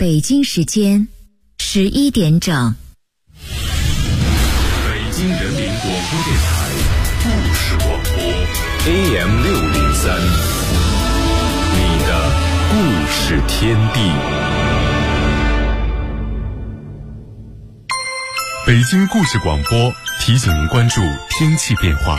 北京时间11点整。 北京人民广播电台故事广播 AM603， 你的故事天地。北京故事广播提醒您关注天气变化。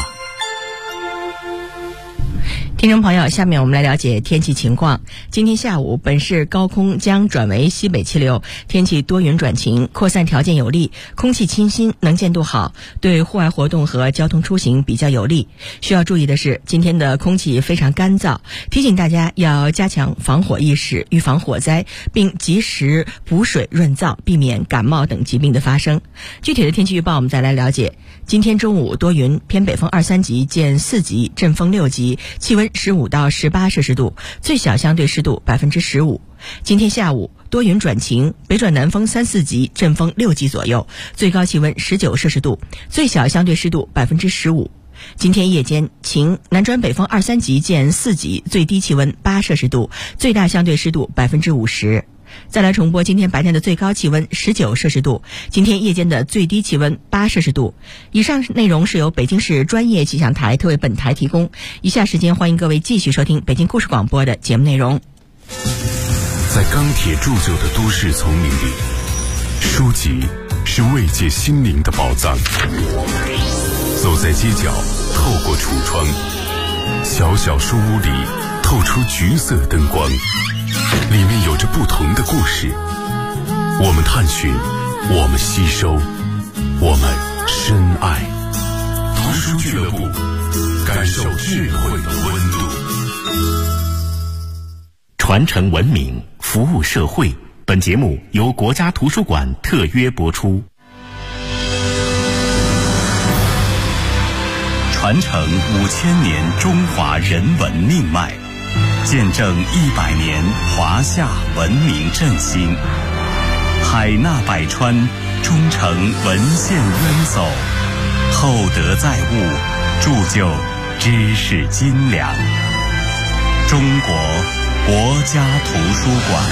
听众朋友，下面我们来了解天气情况。今天下午，本市高空将转为西北气流，天气多云转晴，扩散条件有利，空气清新，能见度好，对户外活动和交通出行比较有利。需要注意的是，今天的空气非常干燥，提醒大家要加强防火意识，预防火灾，并及时补水润燥，避免感冒等疾病的发生。具体的天气预报我们再来了解。今天中午多云，偏北风2、3级见4级，阵风6级，气温15到18摄氏度，最小相对湿度15%。今天下午多云转晴，北转南风3、4级，阵风6级左右，最高气温19摄氏度，最小相对湿度15%。今天夜间晴，南转北风2、3级见4级，最低气温8摄氏度，最大相对湿度50%。再来重播今天白天的最高气温19摄氏度，今天夜间的最低气温8摄氏度。以上内容是由北京市专业气象台特为本台提供。以下时间欢迎各位继续收听北京故事广播的节目内容。 在钢铁铸就的都市丛林里，书籍是慰藉心灵的宝藏。走在街角，透过橱窗，小小书屋里透出橘色灯光，里面有着不同的故事。我们探寻，我们吸收，我们深爱。读书俱乐部，感受智慧的温度。 传承文明，服务社会。本节目由国家图书馆特约播出。传承5000年中华人文命脉，见证100年华夏文明振兴，海纳百川，忠诚文献渊薮，厚德载物，铸就知识斤两。中国国家图书馆。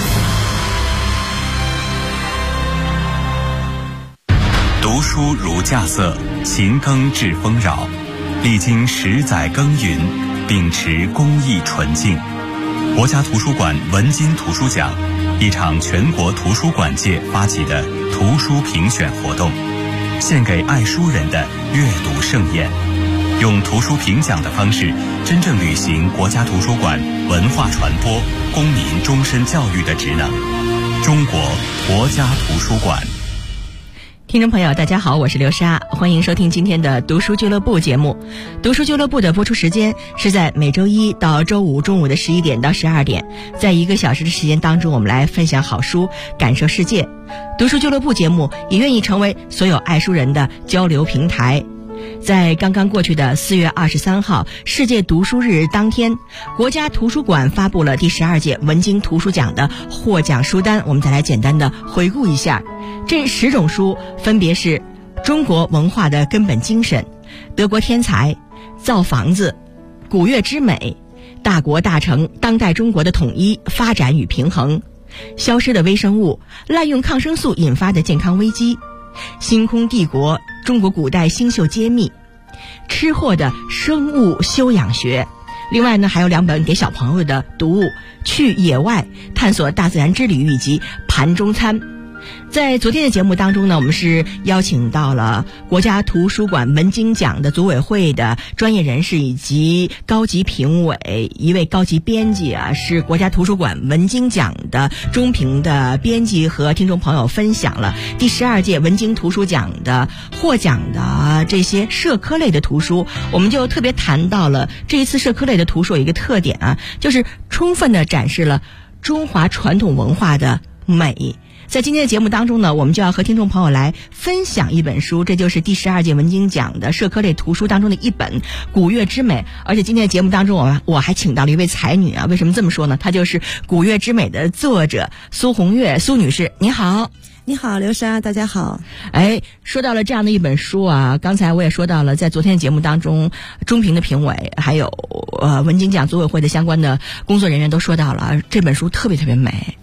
读书如稼穑，勤耕致丰饶，历经10载耕耘，秉持公益纯净。国家图书馆文津图书奖，一场全国图书馆界发起的图书评选活动，献给爱书人的阅读盛宴，用图书评奖的方式，真正履行国家图书馆文化传播、公民终身教育的职能。中国国家图书馆。 听众朋友大家好，我是刘莎，欢迎收听今天的读书俱乐部节目。读书俱乐部的播出时间是在每周一到周五中午的11点到12点，在1个小时的时间当中，我们来分享好书，感受世界。读书俱乐部节目也愿意成为所有爱书人的交流平台。在刚刚过去的4月23号世界读书日当天，国家图书馆发布了第12届文津图书奖的获奖书单，我们再来简单的回顾一下。这10种书分别是中国文化的根本精神、德国天才、造房子、古乐之美、大国大城当代中国的统一、发展与平衡、消失的微生物、滥用抗生素引发的健康危机、星空帝国、中国古代星宿揭秘、吃货的生物修养学。另外呢，还有2本给小朋友的读物，去野外探索大自然之旅以及盘中餐。在昨天的节目当中呢，我们是邀请到了国家图书馆文津奖的组委会的专业人士以及高级评委，一位高级编辑是国家图书馆文津奖的中评的编辑，和听众朋友分享了第12届文津图书奖的获奖的这些社科类的图书。我们就特别谈到了这一次社科类的图书有一个特点就是充分的展示了中华传统文化的美。在今天的节目当中呢，我们就要和听众朋友来分享一本书，这就是第12届文津奖的社科类图书当中的一本《古乐之美》。而且今天的节目当中我还请到了一位才女为什么这么说呢？她就是《古乐之美》的作者苏红月，苏女士，你好。 你好，刘莎，大家好。 说到了这样的一本书刚才我也说到了，在昨天的节目当中，中评的评委还有文津奖组委会的相关的工作人员都说到了这本书特别特别美。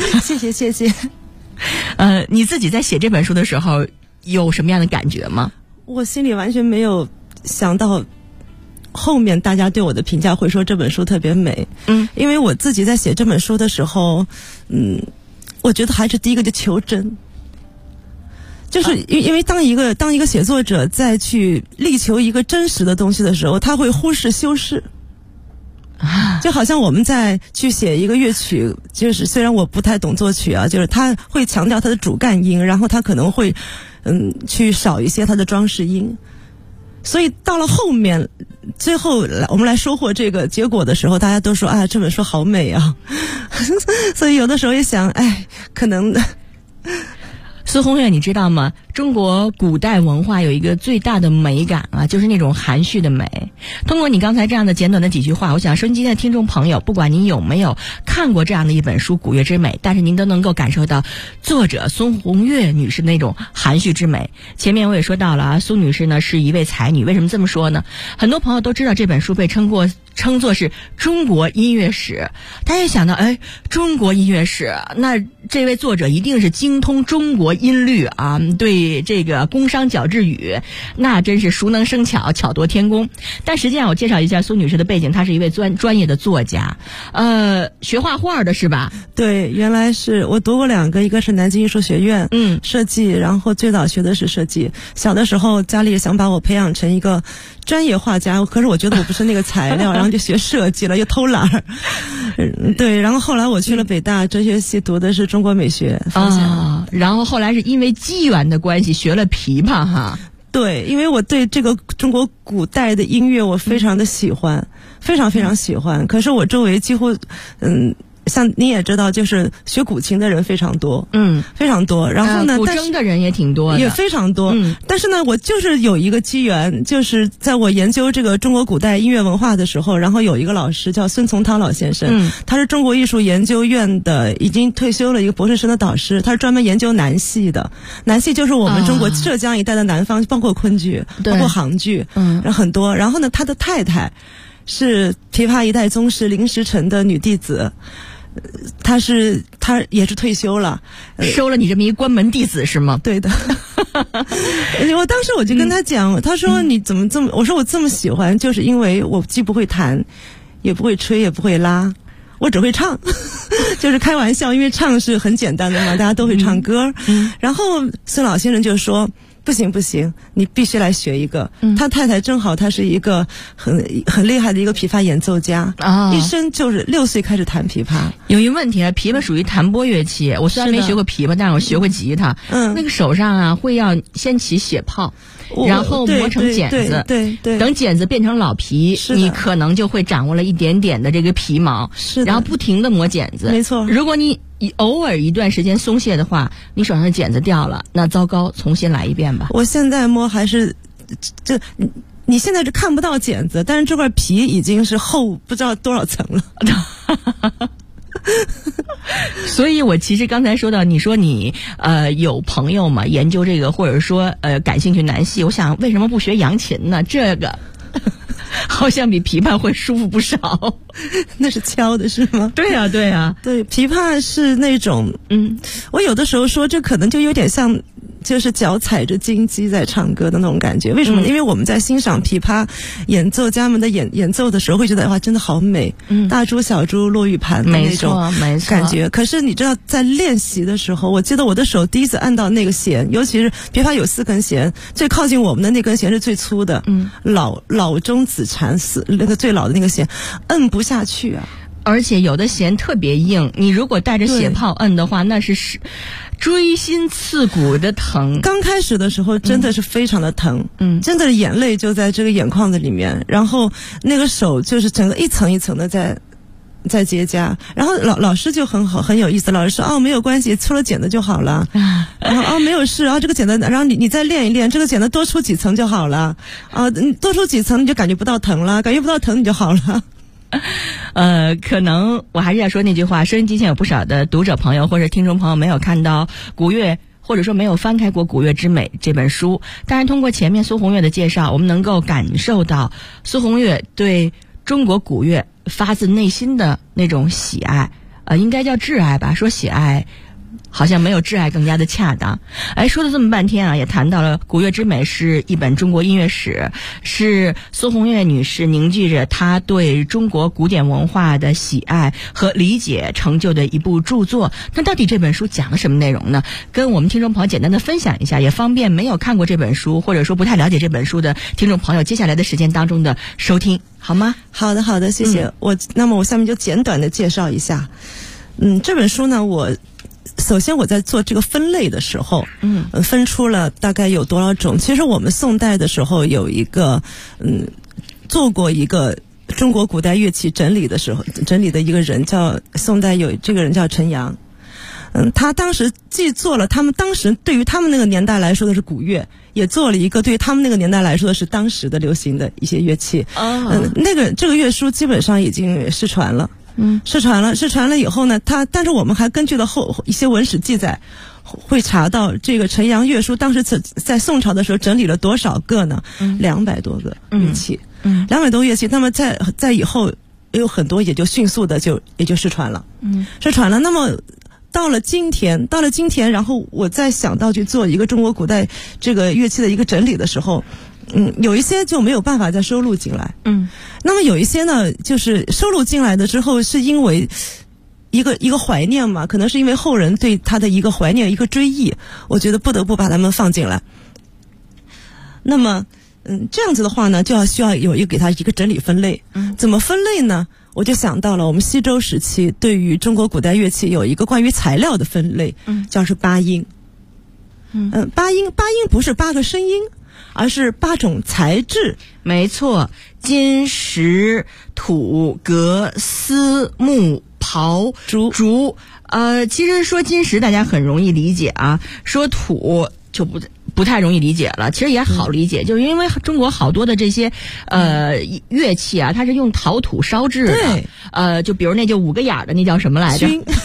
谢谢。 你自己在写这本书的时候有什么样的感觉吗？ 我心里完全没有想到后面大家对我的评价会说这本书特别美。因为我自己在写这本书的时候，我觉得还是第一个就求真。就是因为当一个写作者在去力求一个真实的东西的时候，他会忽视修饰。就好像我们在去写一个乐曲，就是虽然我不太懂作曲啊，就是他会强调他的主干音，然后他可能会去少一些他的装饰音。所以到了后面，最后我们来收获这个结果的时候，大家都说啊，这本书好美啊。所以有的时候也想，可能苏红月，你知道吗？中国古代文化有一个最大的美感啊，就是那种含蓄的美。通过你刚才这样的简短的几句话，我想收音机的听众朋友，不管您有没有看过这样的一本书《古月之美》，但是您都能够感受到作者苏红月女士那种含蓄之美。前面我也说到了啊，苏女士呢是一位才女。为什么这么说呢？很多朋友都知道这本书被称作是中国音乐史，大家也想到，中国音乐史，那这位作者一定是精通中国音律啊，对这个宫商角徵羽，那真是熟能生巧，巧夺天工。但实际上我介绍一下苏女士的背景，她是一位专业的作家，学画画的是吧？ 对，原来是我读过2个，一个是南京艺术学院设计，然后最早学的是设计。小的时候家里也想把我培养成一个专业画家，可是我觉得我不是那个材料，然后就学设计了，又偷懒儿。对，然后后来我去了北大哲学系，读的是中国美学方向。 然后后来是因为机缘的关系学了琵琶哈。 对，因为我对这个中国古代的音乐我非常的喜欢，非常非常喜欢。可是我周围几乎像你也知道，就是学古琴的人非常多，非常多。然后呢， 古筝的人也挺多的， 也非常多。但是呢，我就是有一个机缘，就是在我研究这个中国古代音乐文化的时候，然后有一个老师叫孙从涛老先生，他是中国艺术研究院的已经退休了一个博士生的导师，他是专门研究南戏的。南戏就是我们中国浙江一带的南方，包括昆剧，包括杭剧，很多。然后呢，他的太太是琵琶一代宗师林石晨的女弟子。他也是退休了， 收了你这么一关门弟子是吗？ 对的。我当时我就跟他讲，他说你怎么这么，我说我这么喜欢，就是因为我既不会弹，也不会吹，也不会拉，我只会唱。就是开玩笑，因为唱是很简单的嘛，大家都会唱歌。然后孙老先生就说，不行，你必须来学一个。他太太正好她是一个很厉害的一个琵琶演奏家，一生就是6岁开始弹琵琶。 有一个问题啊，琵琶属于弹拨乐器，我虽然没学过琵琶，但是我学过吉他。那个手上啊会要先起血泡，然后磨成茧子， 对， 等茧子变成老皮，你可能就会掌握了一点点的这个皮毛，然后不停的磨茧子。没错，如果你偶尔一段时间松懈的话，你手上的茧子掉了，那糟糕，重新来一遍吧。 我现在摸还是你现在是看不到茧子，但是这块皮已经是厚不知道多少层了。 所以我其实刚才说到，你说你有朋友嘛研究这个，或者说感兴趣南戏，我想为什么不学扬琴呢？这个好像比琵琶会舒服不少。 那是敲的是吗？ 对啊，对， 琵琶是那种我有的时候说这可能就有点像就是脚踩着金鸡在唱歌的那种感觉。为什么？因为我们在欣赏琵琶演奏家们的演奏的时候，会觉得哇，真的好美，大珠小珠落玉盘的那种感觉。可是你知道，在练习的时候，我记得我的手第一次按到那个弦，尤其是琵琶有4根弦，最靠近我们的那根弦是最粗的，老中子缠那个最老的那个弦，摁不下去啊。 而且有的弦特别硬，你如果带着血泡摁的话，那是锥心刺骨的疼。 刚开始的时候真的是非常的疼，真的眼泪就在这个眼眶子里面，然后那个手就是整个一层一层的在结痂。然后老师就很好，很有意思，老师说没有关系，出了茧子就好了。然后没有事，这个茧子，然后你再练一练，这个茧子多出几层就好了。你多出几层你就感觉不到疼了，感觉不到疼你就好了。 可能我还是要说那句话，收音机前有不少的读者朋友或者听众朋友没有看到古月，或者说没有翻开过《古月之美》这本书，但是通过前面苏红月的介绍，我们能够感受到苏红月对中国古乐发自内心的那种喜爱。 应该叫挚爱吧，说喜爱好像没有挚爱更加的恰当。说了这么半天啊，也谈到了《古乐之美》是一本中国音乐史，是苏红月女士凝聚着她对中国古典文化的喜爱和理解成就的一部著作。那到底这本书讲了什么内容呢？跟我们听众朋友简单的分享一下，也方便没有看过这本书或者说不太了解这本书的听众朋友接下来的时间当中的收听，好吗？ 好的，谢谢。那么我下面就简短的介绍一下。这本书呢，首先我在做这个分类的时候，分出了大概有多少种。其实我们宋代的时候有一个，做过一个中国古代乐器整理的一个人，宋代有这个人叫陈阳。他当时既做了他们当时对于他们那个年代来说的是古乐，也做了一个对于他们那个年代来说的是当时的流行的一些乐器。这个乐书基本上已经失传了。失传了以后呢，但是我们还根据了一些文史记载，会查到这个陈阳乐书当时在宋朝的时候整理了多少个呢？200多个乐器，200多乐器。那么在以后有很多也就迅速的也就失传了，失传了。那么到了今天，然后我再想到去做一个中国古代这个乐器的一个整理的时候，有一些就没有办法再收录进来。那么有一些呢，就是收录进来的之后，是因为一个怀念嘛，可能是因为后人对他的一个怀念、一个追忆，我觉得不得不把它们放进来。那么，这样子的话呢，就需要给它一个整理分类。怎么分类呢？我就想到了我们西周时期对于中国古代乐器有一个关于材料的分类，叫是八音。八音不是8个声音，而是8种材质。 没错，金、石、土、革、丝、木、刨、竹。其实说金石大家很容易理解啊，说土就不太容易理解了，其实也好理解，就是因为中国好多的这些乐器啊，它是用陶土烧制的。就比如那就5个眼的那叫什么来着？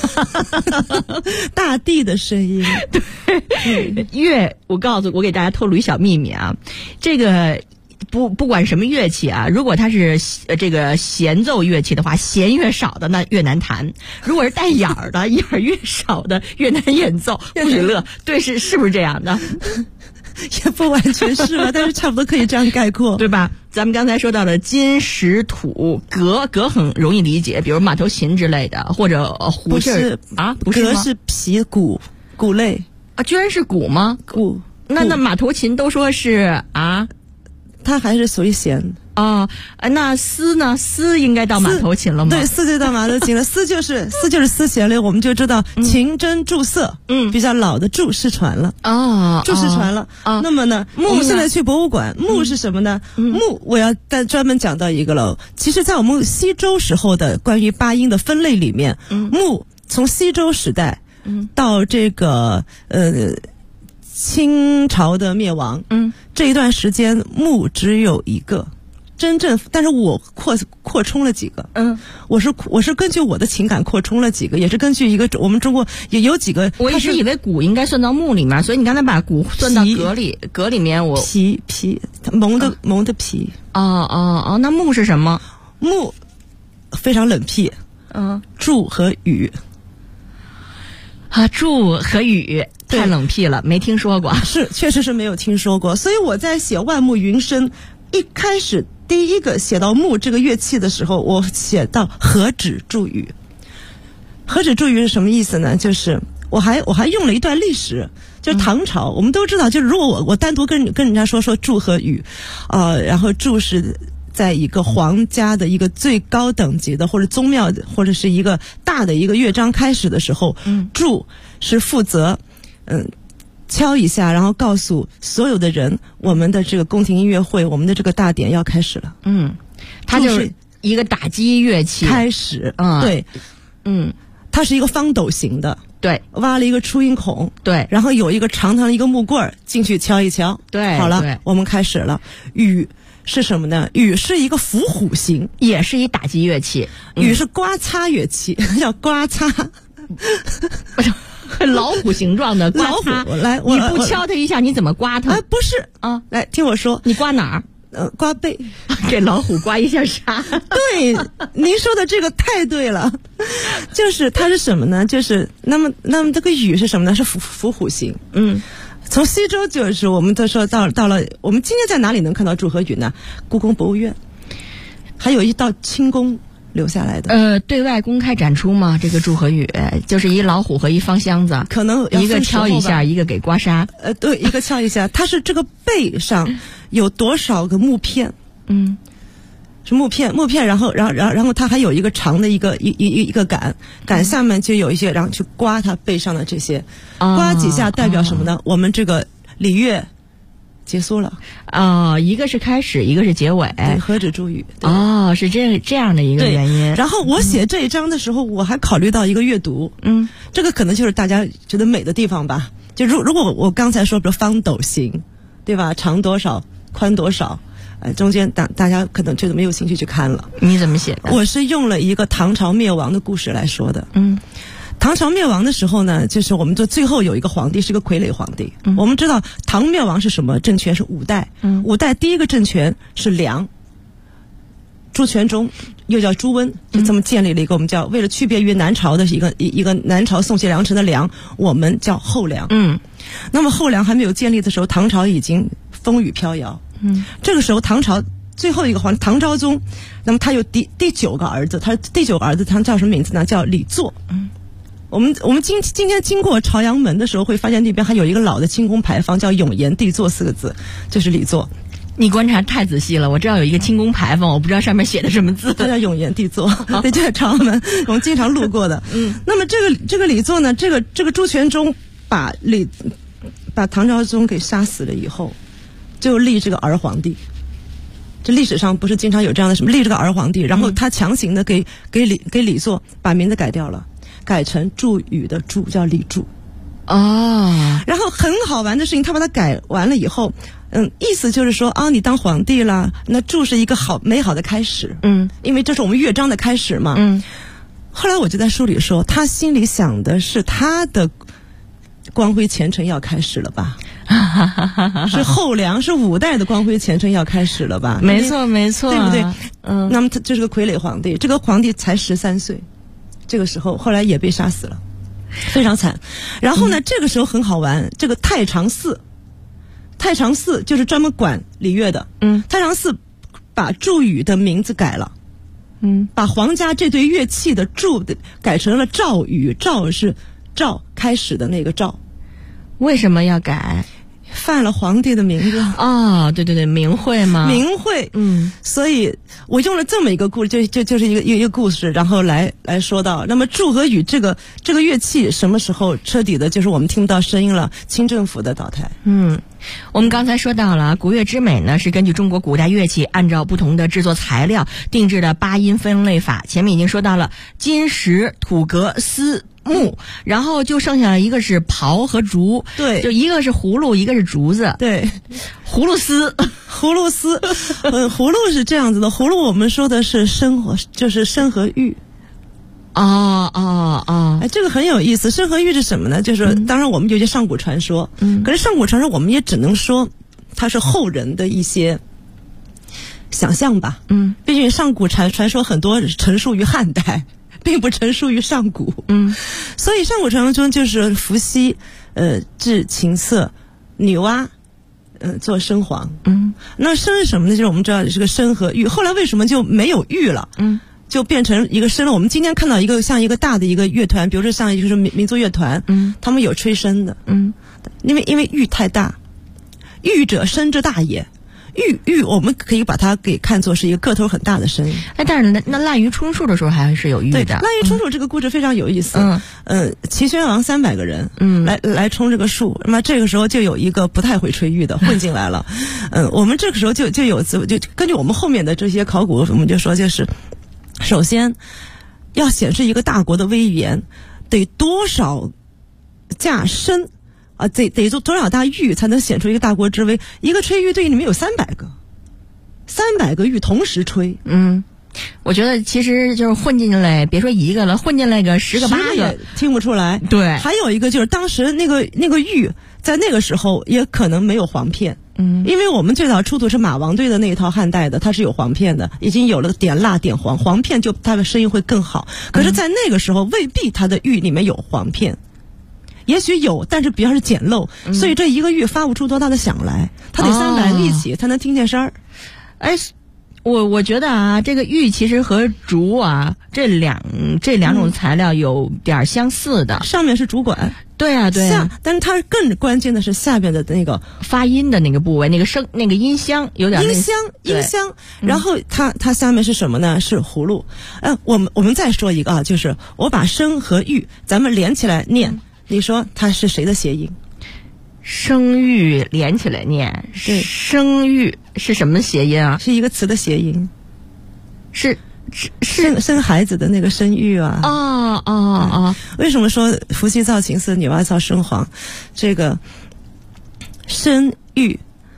大地的声音。 对，我给大家透露一小秘密啊，这个不管什么乐器啊，如果它是这个弦奏乐器的话，弦越少的那越难弹；如果是带眼儿的，眼儿越少的越难演奏。不许乐，对，是不是这样的？ 也不完全是吧，但是差不多可以这样概括， 对吧？咱们刚才说到的金、石、土、革很容易理解，比如马头琴之类的，或者胡琴啊，不是吗？ 革是皮鼓类啊，居然是鼓吗？ 鼓。 那马头琴都说是啊。 它还是属于弦那丝呢？丝应该到马头琴了吗？ 对，丝就到马头琴了。丝就是丝弦类，我们就知道琴针注色，比较老的注失传了。注失传了。那么呢，我们现在去博物馆，木是什么呢？木我要专门讲到一个了。其实，在我们西周时候的关于八音的分类里面，木从西周时代到这个清朝的灭亡，这一段时间木只有一个真正，但是我扩充了几个，我是根据我的情感扩充了几个，也是根据一个我们中国也有几个。 我一直以为鼓应该算到木里面，所以你刚才把鼓算到革里面，我皮蒙的皮。 那木是什么？ 木非常冷僻，柱和羽。 柱和羽太冷僻了，没听说过。 确实是没有听说过。所以我在写万木云生一开始第一个写到木这个乐器的时候，我写到何止柱羽。何止柱羽是什么意思呢？就是我还用了一段历史，就是唐朝，我们都知道，就是如果我单独跟人家说柱和羽，然后柱是在一个皇家的一个最高等级的或者宗庙或者是一个大的一个乐章开始的时候，柱是负责敲一下，然后告诉所有的人，我们的这个宫廷音乐会，我们的这个大典要开始了。 它就是一个打击乐器开始。对，它是一个方斗形的， 对， 挖了一个出音孔， 对， 然后有一个长长的一个木棍儿进去敲一敲， 对， 好了，我们开始了。羽是什么呢？羽是一个伏虎形， 也是一打击乐器。 羽是刮擦乐器，叫刮擦。 老虎形状的刮擦。 来， 你不敲它一下，你怎么刮它？ 不是来听我说， 你刮哪儿？ 刮背， 给老虎刮一下痧。 对，您说的这个太对了，就是它是什么呢？就是那么这个羽是什么呢？是伏虎形。从西周就是我们都说到了，我们今天在哪里能看到祝和羽呢？故宫博物院，还有一道清宫留下来的。 对外公开展出吗？这个祝和羽就是一老虎和一方箱子， 可能一个敲一下，一个给刮痧。 对，一个敲一下。它是这个背上有多少个木片？是木片，然后它还有一个长的一个杆下面就有一些，然后去刮它背上的这些，刮几下代表什么呢？我们这个礼乐结束了。 一个是开始，一个是结尾。 对，何止祝羽。 是这样的一个原因。 然后我写这一章的时候，我还考虑到一个阅读。这个可能就是大家觉得美的地方吧。就如果我刚才说，比如方斗形，对吧？长多少，宽多少。中间大家可能觉得没有兴趣去看了。 你怎么写的？ 我是用了一个唐朝灭亡的故事来说的。唐朝灭亡的时候呢，就是我们最后有一个皇帝是个傀儡皇帝。我们知道唐灭亡是什么政权？是五代。五代第一个政权是梁，朱全忠又叫朱温，就这么建立了一个我们叫为了区别于南朝的一个南朝宋谢良臣的梁，我们叫后梁。那么后梁还没有建立的时候，唐朝已经风雨飘摇。这个时候唐朝最后一个皇帝唐昭宗，那么他有第9个儿子，他第9个儿子他叫什么名字呢？叫李作。我们今天经过朝阳门的时候，会发现那边还有一个老的清宫牌坊，叫永延帝座4个字，就是李作。 你观察太仔细了，我知道有一个清宫牌坊，我不知道上面写的什么字。 它叫永延帝座，对，就在朝阳门，我们经常路过的。那么这个李作呢，这个朱全忠把唐昭宗给杀死了以后，就立这个儿皇帝。这历史上不是经常有这样的什么立这个儿皇帝，然后他强行的给李作把名字改掉了，改成祝羽的祝，叫李祝。然后很好玩的事情，他把它改完了以后，意思就是说你当皇帝了，那祝是一个美好的开始。因为这是我们乐章的开始嘛。后来我就在书里说，他心里想的是他的光辉前程要开始了吧。是后梁，是5代的光辉前程要开始了吧？ 没错，对不对？那么他这是个傀儡皇帝，这个皇帝才13岁，这个时候后来也被杀死了，非常惨。然后呢，这个时候很好玩，这个太常寺就是专门管礼乐的。太常寺把祝羽的名字改了。把皇家这对乐器的祝改成了赵羽，赵是赵开始的那个赵。 为什么要改？ 犯了皇帝的名字。 对，名讳嘛。 名讳。所以我用了这么一个故事，就是一个故事，然后来说到，那么祝和羽这个乐器什么时候彻底的，就是我们听不到声音了？清政府的倒台。 我们刚才说到了古乐之美呢，是根据中国古代乐器按照不同的制作材料定制的8音分类法。前面已经说到了金石土革丝木，然后就剩下了一个是刨和竹。 对， 就一个是葫芦，一个是竹子。 对， 葫芦丝。 葫芦是这样子的，葫芦我们说的是生活，就是生和玉。这个很有意思。生和玉是什么呢？就是当然我们有些上古传说，可是上古传说我们也只能说它是后人的一些想象吧。毕竟上古传说很多陈述于汉代，并不陈述于上古。所以上古传说中就是伏羲制琴瑟，女娲做笙簧。那笙是什么呢？就是我们知道是个笙和玉，后来为什么就没有玉了？就变成一个笙了。我们今天看到一个像一个大的一个乐团，比如说像就是民族乐团，他们有吹笙的。因为玉太大，玉者笙之大也。玉我们可以把它给看作是一个个头很大的笙。 但是那滥竽充数的时候还是有玉的。 对，滥竽充数这个故事非常有意思。齐宣王300个人，来充这个数，那么这个时候就有一个不太会吹玉的混进来了。我们这个时候就根据我们后面的这些考古，我们就说就是首先要显示一个大国的威严，得多少架笙得做多少大玉才能显出一个大国之威？一个吹玉队里面有300个玉同时吹。 我觉得其实就是混进来，别说一个了，混进来个10个8个听不出来。 对， 还有一个就是当时那个玉在那个时候也可能没有簧片， 因为我们最早出土是马王堆的那一套汉代的，它是有黄片的，已经有了点蜡点黄，黄片就它的声音会更好。可是在那个时候未必它的玉里面有黄片，也许有，但是比较是简陋，所以这一个玉发不出多大的响来，它得3百力气才能听见声儿。 我觉得啊，这个玉其实和竹啊这两种材料有点相似的， 上面是竹管。 对啊， 但是它更关键的是下边的那个发音的那个部位，那个音箱有点音箱，然后它下面是什么呢？是葫芦。我们再说一个啊，就是我把声和玉咱们连起来念，你说它是谁的谐音？ 声玉连起来念， 对， 声玉是什么谐音啊？ 是一个词的谐音， 是生孩子的那个生育啊。为什么说伏羲造秦司，女娲造生皇？这个生育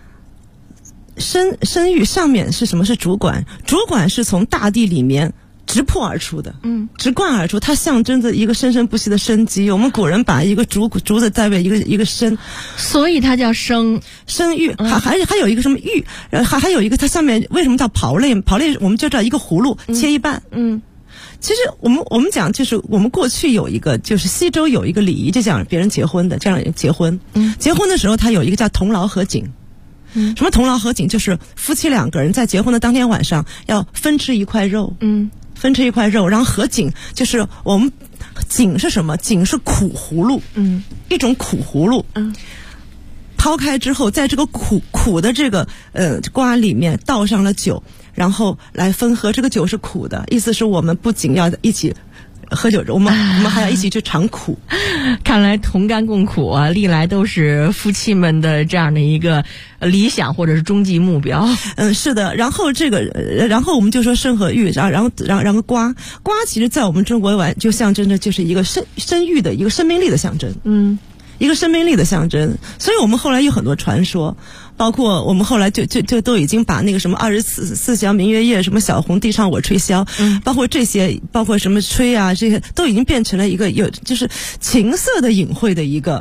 上面是什么？是竹管，竹管是从大地里面直破而出的，直贯而出，它象征着一个生生不息的生机。我们古人把一个竹子代表一个生，所以它叫生育。还有一个什么玉，还有一个它上面为什么叫刨类？刨类我们就知道一个葫芦切一半。其实我们讲就是我们过去有一个就是西周有一个礼仪，就讲别人结婚的，这样结婚。结婚的时候他有一个叫同劳合景。什么同劳合景？就是夫妻2个人在结婚的当天晚上要分吃一块肉。分吃一块肉，然后合景，就是我们景是什么？景是苦葫芦，一种苦葫芦。抛开之后，在这个苦的这个瓜里面倒上了酒，然后来分喝。这个酒是苦的，意思是我们不仅要一起喝酒，我们还要一起去尝苦。 看来同甘共苦啊，历来都是夫妻们的这样的一个理想或者是终极目标。 是的。然后我们就说生和育，然后瓜其实在我们中国就象征着就是一个生育的一个生命力的象征。一个生命力的象征。所以我们后来有很多传说，包括我们后来就都已经把那个什么24祥明月夜，什么小红地上我吹箫，包括这些，包括什么吹啊，这些都已经变成了一个就是情色的隐晦的一个。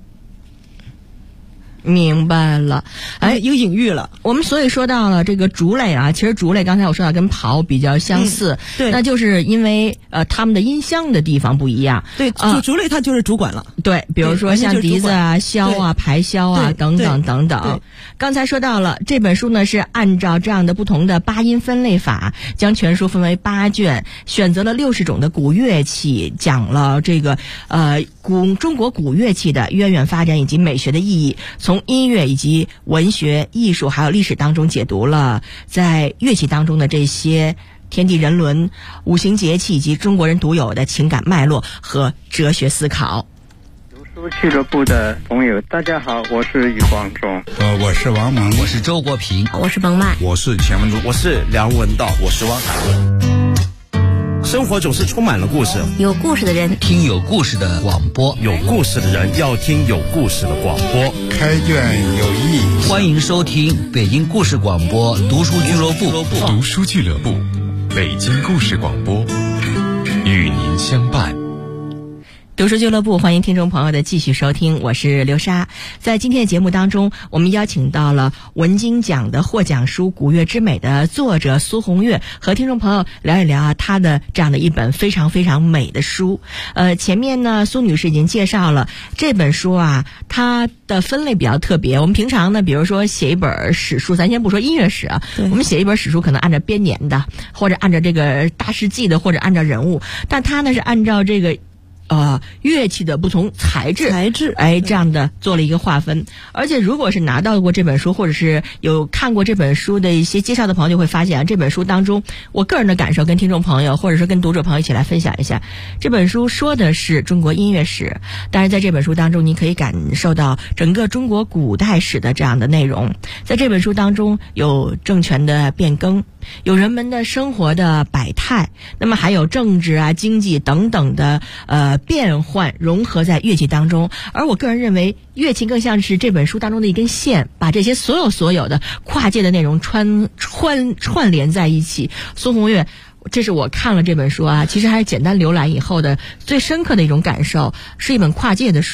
明白了， 有隐喻了。 我们所以说到了这个竹类啊，其实竹类刚才我说到跟刨比较相似， 对， 那就是因为它们的音箱的地方不一样。 对，竹类它就是竹管了。 对，比如说像笛子啊、箫啊、排箫啊等等等等。刚才说到了这本书呢，是按照这样的不同的8音分类法，将全书分为8卷，选择了60种的古乐器，讲了这个中国古乐器的渊源发展以及美学的意义，从音乐以及文学、艺术还有历史当中解读了在乐器当中的这些天地人伦、五行节气以及中国人独有的情感脉络和哲学思考。 读书俱乐部的朋友大家好，我是余光中。 我是王蒙， 我是周国平， 我是彭曼， 我是钱文竹， 我是梁文道，我是汪涵。生活总是充满了故事， 有故事的人听有故事的广播， 有故事的人要听有故事的广播。 开卷有益， 欢迎收听北京故事广播读书俱乐部。 读书俱乐部，北京故事广播，与您相伴。 读书俱乐部，欢迎听众朋友的继续收听，我是刘莎。在今天的节目当中，我们邀请到了文津奖的获奖书《古乐之美》的作者苏红月，和听众朋友聊一聊他的这样的一本非常非常美的书。前面呢，苏女士已经介绍了这本书啊，它的分类比较特别。我们平常呢，比如说写一本史书，咱先不说音乐史啊，我们写一本史书可能按照编年的，或者按照这个大事记的，或者按照人物，但它呢是按照这个乐器的不同材质，这样的做了一个划分。而且如果是拿到过这本书，或者是有看过这本书的一些介绍的朋友，就会发现啊，这本书当中我个人的感受跟听众朋友或者是跟读者朋友一起来分享一下。这本书说的是中国音乐史，但是在这本书当中你可以感受到整个中国古代史的这样的内容。在这本书当中有政权的变更，有人们的生活的百态，那么还有政治啊、经济等等的变换融合在乐器当中。而我个人认为，乐器更像是这本书当中的一根线，把这些所有的跨界的内容串联在一起。苏红月，这是我看了这本书啊，其实还是简单浏览以后的最深刻的一种感受，是一本跨界的书。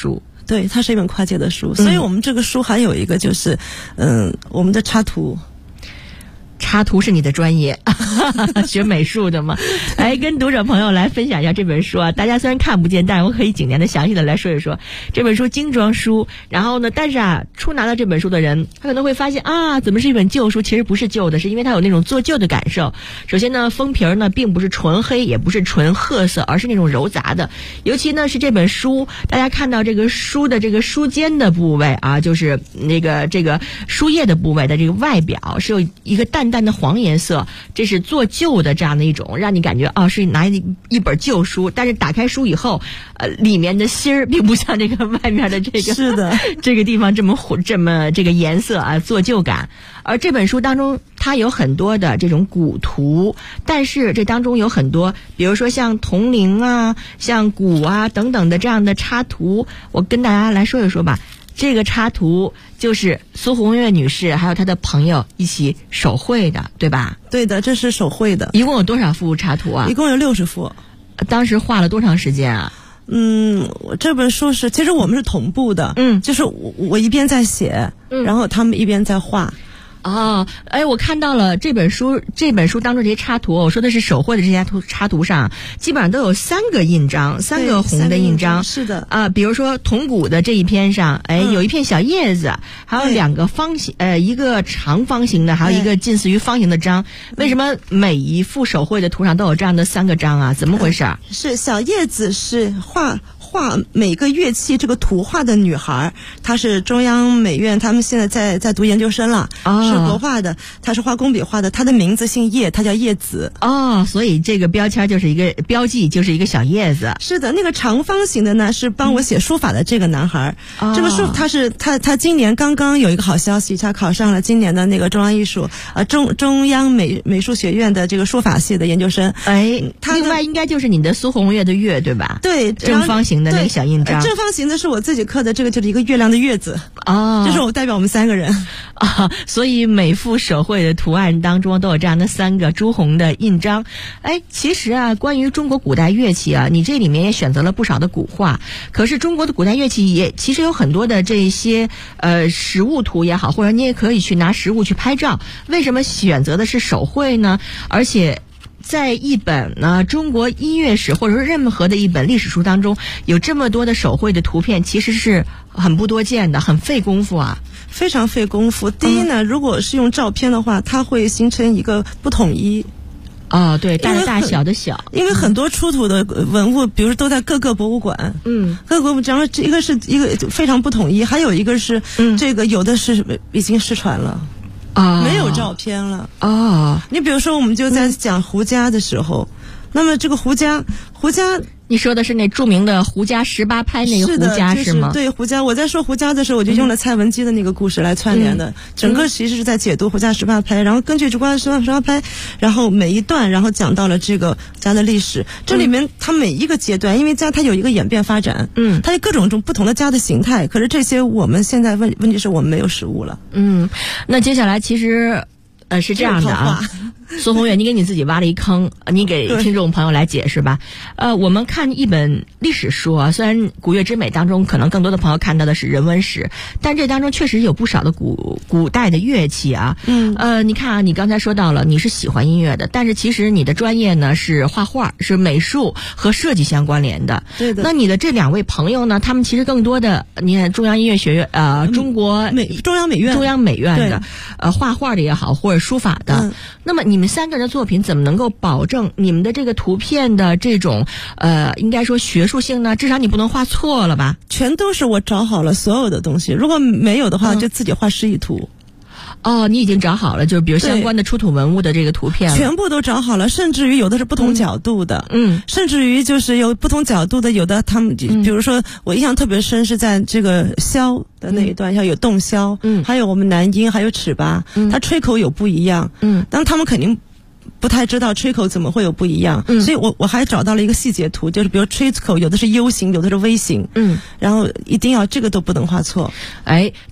对，它是一本跨界的书，所以我们这个书还有一个就是，我们的插图。 插图是你的专业，学美术的吗？来跟读者朋友来分享一下这本书啊！大家虽然看不见，但是我可以尽量的详细的来说一说这本书精装书。然后呢，但是初拿到这本书的人，他可能会发现怎么是一本旧书？其实不是旧的，是因为它有那种做旧的感受。首先呢，封皮呢并不是纯黑，也不是纯褐色，而是那种柔杂的。尤其呢是这本书，大家看到这个书的这个书尖的部位啊，就是这个书页的部位的这个外表是有一个淡淡的黄颜色，这是做旧的这样的一种，让你感觉是拿一本旧书，但是打开书以后，里面的芯儿并不像这个外面的这个是的这个地方这么这个颜色啊，做旧感。而这本书当中，它有很多的这种古图，但是这当中有很多，比如说像铜铃啊、像鼓啊等等的这样的插图，我跟大家来说一说吧。这个插图就是苏红月女士还有她的朋友一起手绘的，对吧？ 对的，这是手绘的。 一共有多少幅插图啊？ 一共有60幅。当时画了多长时间啊？ 我这本书其实我们是同步的，就是我一边在写，然后他们一边在画。 我看到了这本书当中这些插图，我说的是手绘的这些插图上，基本上都有3个印章，3个红的印章。 是的比如说铜鼓的这一篇上，有一片小叶子，还有2个方形，一个长方形的，还有一个近似于方形的章。为什么每一幅手绘的图上都有这样的3个章啊？怎么回事？ 是小叶子是画每个乐器这个图画的女孩，她是中央美院，他们现在在读研究生了，是国画的，她是画工笔画的，她的名字姓叶，她叫叶子。 所以这个标签就是一个标记，就是一个小叶子。 是的，那个长方形的呢是帮我写书法的这个男孩。这个书他今年刚刚有一个好消息，他考上了今年的那个中央美术学院的这个书法系的研究生。 另外应该就是你的苏红月的月，对吧？ 对， 正方形的那个小印章。 正方形的是我自己刻的，这个就是一个月亮的月字。这是我代表我们3个人。 所以每幅手绘的图案当中都有这样的3个朱红的印章。其实关于中国古代乐器你这里面也选择了不少的古画。可是中国的古代乐器也其实有很多的这些实物图也好，或者你也可以去拿实物去拍照。为什么选择的是手绘呢？而且在一本中国音乐史或者说任何的一本历史书当中，有这么多的手绘的图片，其实是很不多见的，很费功夫啊。 非常费功夫。第一呢，如果是用照片的话，它会形成一个不统一。 对，大的大，小的小。 因为很多出土的文物，比如说都在各个博物馆，各个博物馆，然后一个是一个非常不统一，还有一个是这个有的是已经失传了。没有照片了。你比如说我们就在讲胡笳的时候，那么这个胡笳你说的是那著名的胡笳18拍那个胡笳是吗？ 对，胡笳。我在说胡笳的时候，我就用了蔡文姬的那个故事来串联的，整个其实是在解读胡笳18拍，然后根据主观18拍，然后每一段，然后讲到了这个家的历史。这里面它每一个阶段，因为家它有一个演变发展，它有各种不同的家的形态，可是这些我们现在问题是我们没有实物了。 那接下来其实是这样的啊。苏红月，你给你自己挖了一坑，你给听众朋友来解释吧。我们看一本历史书虽然《古乐之美》当中可能更多的朋友看到的是人文史，但这当中确实有不少的古代的乐器你看你刚才说到了你是喜欢音乐的，但是其实你的专业呢是画画，是美术和设计相关联的。 对的。 那你的这2位朋友呢，他们其实更多的，你看中央音乐学院中央美院的画画的也好，或者书法的。那么你们3个人的作品怎么能够保证你们的这个图片的这种应该说学术性呢？至少你不能画错了吧？ 全都是我找好了所有的东西，如果没有的话就自己画示意图。 你已经找好了，就是比如相关的出土文物的这个图片了， 全部都找好了，甚至于有的是不同角度的，甚至于就是有不同角度的，有的他们比如说我印象特别深是在这个箫的那一段，要有洞箫，还有我们男音，还有尺八，它吹口有不一样，但他们肯定不太知道吹口怎么会有不一样，所以我还找到了一个细节图，就是比如吹口有的是 U 型，有的是 V 型，然后一定要这个都不能画错。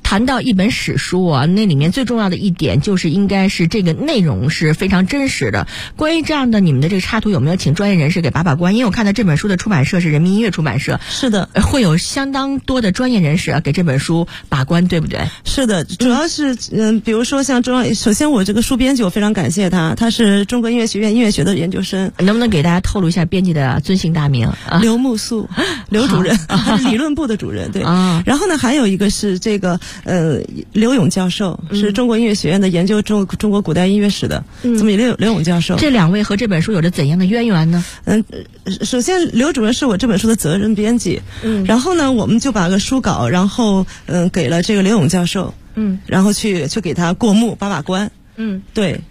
谈到一本史书啊，那里面最重要的一点就是应该是这个内容是非常真实的。关于这样的，你们的这个插图有没有请专业人士给把关？因为我看到这本书的出版社是人民音乐出版社， 是的， 会有相当多的专业人士给这本书把关，对不对？ 是的，主要是比如说像首先我这个书编辑我非常感谢他是中国音乐学院音乐学的研究生。 能不能给大家透露一下编辑的尊姓大名？ 刘木素，刘主任，他是理论部的主任，对。然后呢，还有一个是这个刘勇教授，是中国音乐学院的研究中国古代音乐史的，这么刘勇教授。 这两位和这本书有着怎样的渊源呢？ 首先刘主任是我这本书的责任编辑，然后呢，我们就把个书稿，然后给了这个刘勇教授，然后去给他过目把关，对。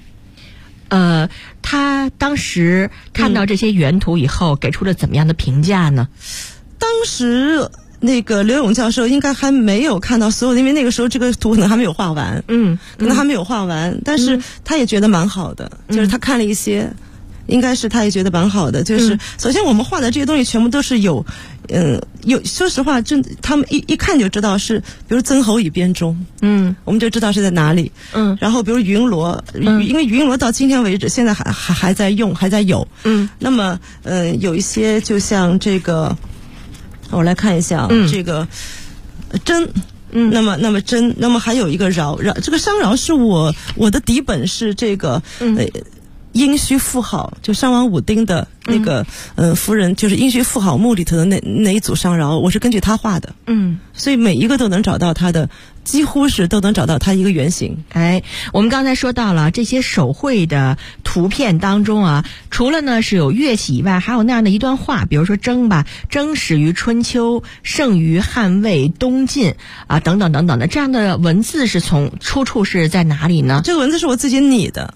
他当时看到这些原图以后，给出了怎么样的评价呢？ 当时那个刘勇教授应该还没有看到所有的，因为那个时候这个图可能还没有画完，可能还没有画完，但是他也觉得蛮好的，就是他看了一些，应该是他也觉得蛮好的。就是首先我们画的这些东西全部都是有说实话，他们一看就知道是，比如曾侯乙编钟，我们就知道是在哪里，然后比如云罗，因为云罗到今天为止，现在还在用，还在有，那么有一些就像这个，我来看一下这个真。那么真，那么还有一个饶，这个商饶是我的底本是这个殷墟妇好，就商王武丁的那个夫人，就是殷墟妇好墓里头的那一组商饶，我是根据他画的，所以每一个都能找到他的，几乎是都能找到他一个原型。 我们刚才说到了这些手绘的图片当中啊，除了呢是有乐器以外，还有那样的一段话，比如说征始于春秋，盛于汉魏东晋啊，等等等等的，这样的文字是出处是在哪里呢？ 这个文字是我自己拟的。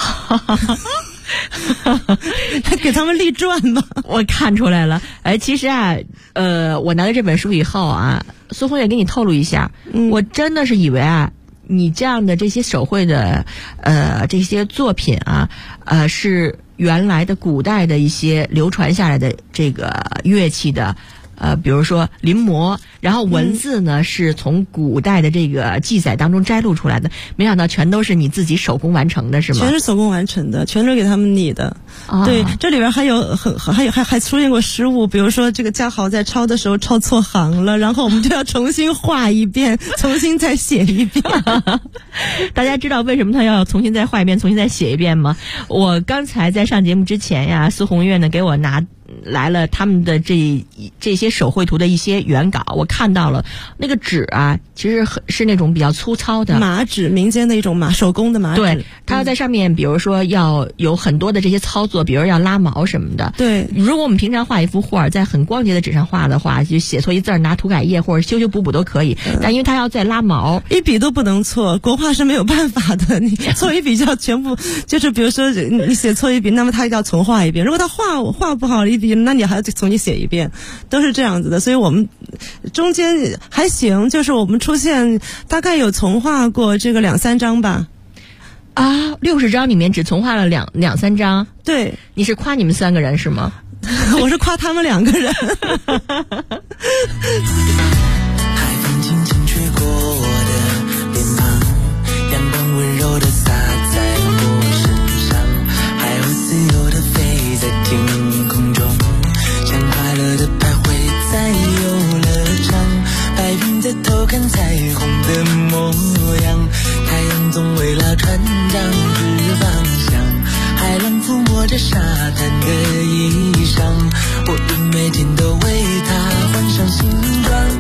还给他们立传吗？ 我看出来了。其实啊，我拿到这本书以后啊，苏红也给你透露一下，我真的是以为啊，你这样的这些手绘的这些作品啊，是原来的古代的一些流传下来的这个乐器的。比如说临摹，然后文字呢是从古代的这个记载当中摘录出来的，没想到全都是你自己手工完成的，是吗？ 全是手工完成的，全都给他们拟的。对，这里边还出现过失误，比如说这个嘉豪在抄的时候抄错行了，然后我们就要重新画一遍，重新再写一遍。 大家知道为什么他要重新再画一遍，重新再写一遍吗？我刚才在上节目之前呀，苏红月呢给我拿来了他们的这些手绘图的一些原稿，我看到了那个纸啊，其实是那种比较粗糙的麻纸，民间的一种手工的麻纸。 对，它要在上面，比如说要有很多的这些操作，比如要拉毛什么的。 对， 如果我们平常画一幅画，在很光洁的纸上画的话，就写错一字，拿涂改液或者修补都可以。但因为它要再拉毛， 一笔都不能错，国画是没有办法的。你错一笔就要全部，就是比如说你写错一笔，那么他要重画一遍。如果他画不好一笔，那你还要重新写一遍，都是这样子的。所以我们中间还行，就是我们出现大概有重画过这个2-3张吧。 啊，60张里面只重画了两三张。 对， 你是夸你们3个人是吗？ 我是夸他们2个人。 海风轻轻吹过我的脸庞，阳光温柔地洒在我身上，海鸥自由地飞在天空中，像快乐的徘徊在游乐场，白云在偷看彩虹的模样，太阳总为了船长指方向，海浪抚摸着沙滩的衣裳，我的每天都为它换上新装。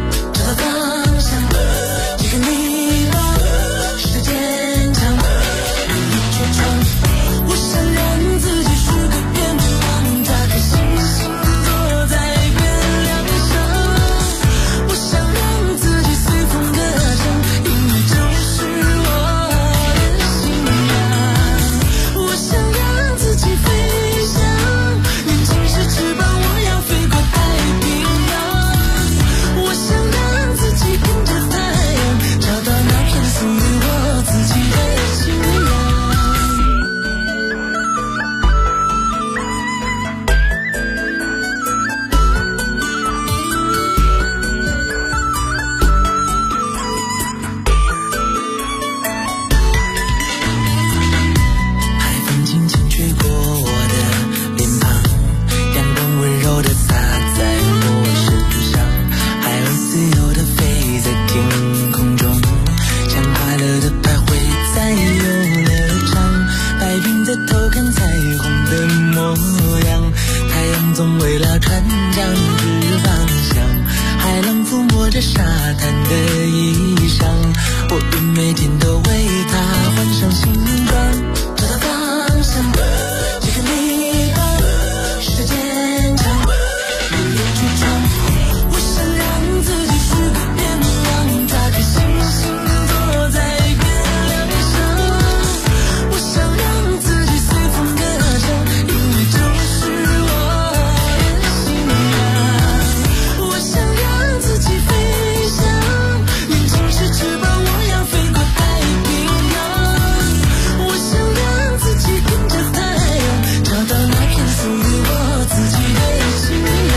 万丈指方向，海浪抚摸着沙滩的衣裳，我愿每天都为它换上新装，找到方向，这个迷茫是坚强，努力去闯。我想让自己是个愿望，打开星星坐在月亮上，我想让自己随风歌唱，因为这是我的信仰。我想让自己飞翔，年轻时翅膀我要飞过太平洋。我想让自己跟着太阳，找到那片属于我自己的信仰。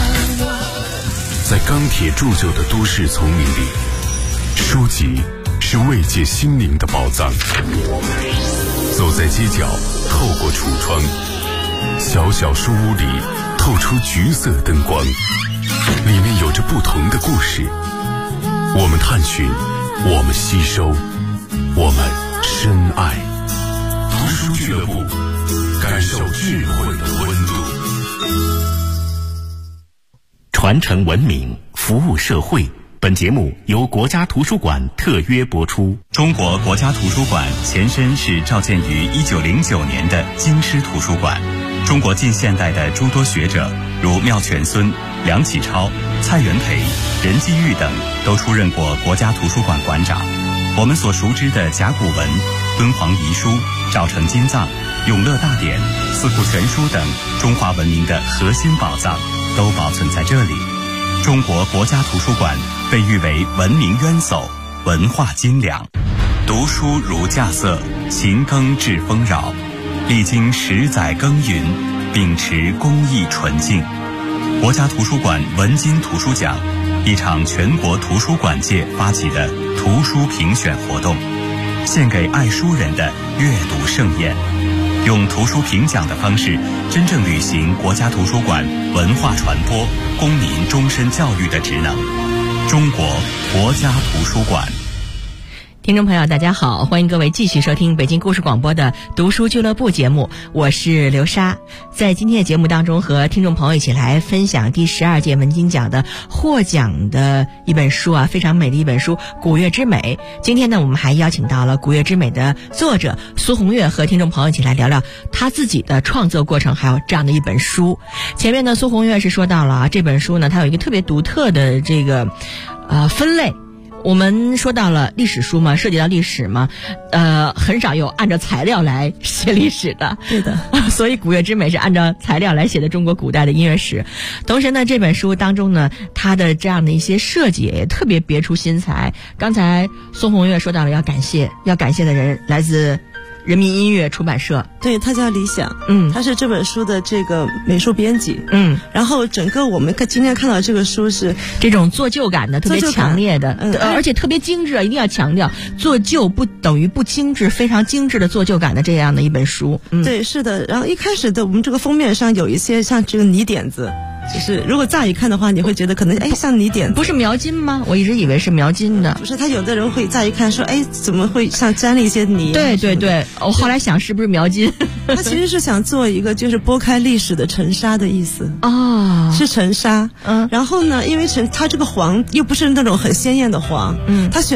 在钢铁铸就的都市丛林里，书籍是慰藉心灵的宝藏。走在街角，透过橱窗，小小书屋里透出橘色灯光，里面有着不同的故事。我们探寻，我们吸收，我们深爱。读书俱乐部，感受智慧的温度。 传承文明，服务社会。本节目由国家图书馆特约播出。 中国国家图书馆前身是召建于1909年的京师图书馆。中国近现代的诸多学者，如妙泉孙、梁启超、蔡元培、任继玉等，都出任过国家图书馆馆长。我们所熟知的甲骨文、敦煌遗书、赵城金藏、永乐大典、四库全书等中华文明的核心宝藏，都保存在这里。中国国家图书馆被誉为文明渊薮，文化精良。读书如稼穑，勤耕致丰饶。历经10载耕耘，秉持公益纯净。国家图书馆文津图书奖，一场全国图书馆界发起的图书评选活动，献给爱书人的阅读盛宴。用图书评奖的方式，真正履行国家图书馆文化传播、公民终身教育的职能。中国国家图书馆。 听众朋友大家好，欢迎各位继续收听北京故事广播的读书俱乐部节目，我是刘莎。在今天的节目当中，和听众朋友一起来分享第12届文津奖的获奖的一本书啊，非常美的一本书《古月之美》。今天呢，我们还邀请到了《古月之美》的作者苏红月，和听众朋友一起来聊聊他自己的创作过程，还有这样的一本书。前面呢，苏红月是说到了这本书呢，它有一个特别独特的这个分类。我们说到了历史书嘛，涉及到历史嘛，很少有按照材料来写历史的。 对的， 所以《古月之美》是按照材料来写的中国古代的音乐史。同时呢，这本书当中呢，它的这样的一些设计也特别别出心裁。刚才宋红月说到了要感谢的人来自人民音乐出版社， 对，他叫李想，他是这本书的这个美术编辑，然后整个我们今天看到这个书是这种做旧感的，特别强烈的，而且特别精致，一定要强调，做旧不等于不精致，非常精致的做旧感的这样的一本书。 对，是的。然后一开始的我们这个封面上有一些像这个泥点子。就是如果乍一看的话，你会觉得可能像泥点子， 不是描金吗？我一直以为是描金的。 不是，他有的人会乍一看说，怎么会像沾了一些泥？ 对对对，我后来想是不是描金？ 他其实是想做一个就是拨开历史的尘沙的意思哦， 是尘沙。然后呢，因为它这个黄又不是那种很鲜艳的黄，他选